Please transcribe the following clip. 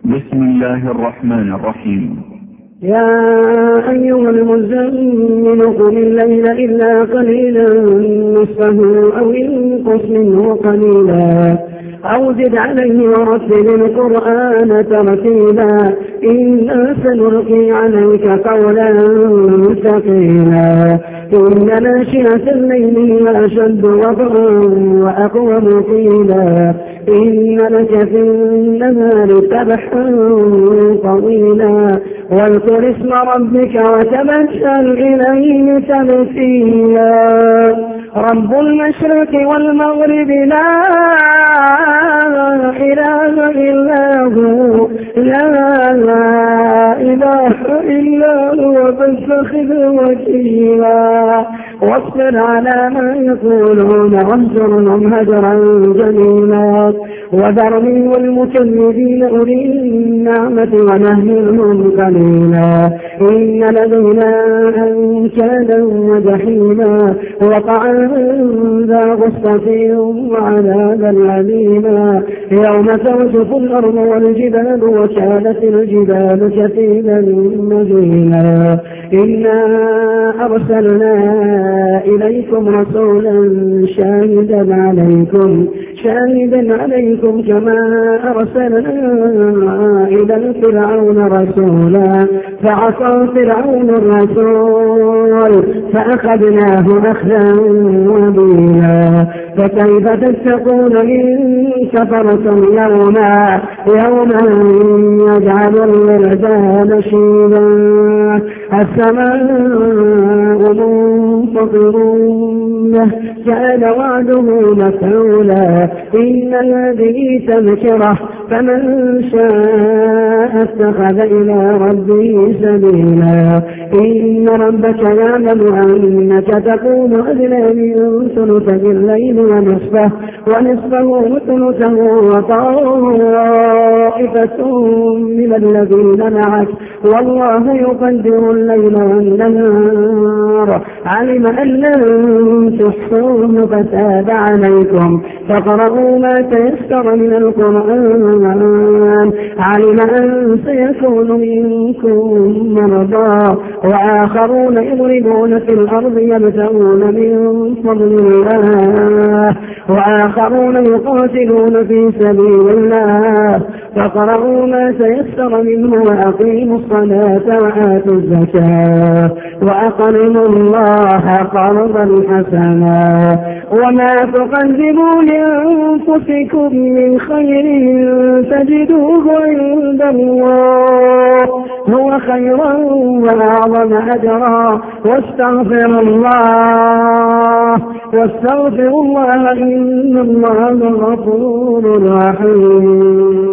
بسم الله الرحمن الرحيم. يا أيها المزمل قم الليل إلا قليلا نصفه أو انقص منه قليلا أو زد عليه ورتل القرآن ترتيلا إنا سنلقي عليك قولا ثقيلا إن ناشئة الليل هي أشد وطئا وأقوم قيلا إن لك في النهار سبحا طويلا واذكر اسم ربك وتبتل إليه تبتيلا رب المشرق والمغرب لا إله إلا هو لا إله إلا هو فاتخذه وكيلا واصبر على ما يقولون واهجرهم هجرا جميلا وذرني والمكذبين أولي النعمة ومهلهم قليلا إن لدينا أنكالا وجحيما وطعاما ذا غصة وعذابا أليما يوم ترجف الأرض والجبال وكانت الجبال كثيبا مهيلا إنا أرسلنا إليكم رسولا شاهدا عليكم كما أرسلنا إلى فرعون رسولا فعصى فرعون الرسول فأخذناه أخذا وبيلا فكيف تتقون إن كفرتم يوما يجعل الولدان شيبا السماء منفطر به كان وعده مفعولا إن هذه تذكرة فمن شاء اتخذ إلى ربه سبيلا إن ربك يعلم أنك تقوم أدنى من ثلثي الليل ونصفه وثلثه وطائفة من الذين معك والله يقدر الليل والنهار علم أن لن تحصوه فتاب عليكم فاقرؤوا ما تيسر من القرآن علم أن سيكون منكم مرضى وآخرون يضربون في الأرض يبتغون من فضل الله وآخرون يقاتلون في سبيل الله فاقرؤوا ما تيسر منه وأقيموا الصلاة وآتوا الزكاة وأقرضوا الله قرضا حسنا وما تقدموا لأنفسكم من خير تجدوه عند الله هو خيرا وأعظم أجرا واستغفر الله إن الله غفور رحيم.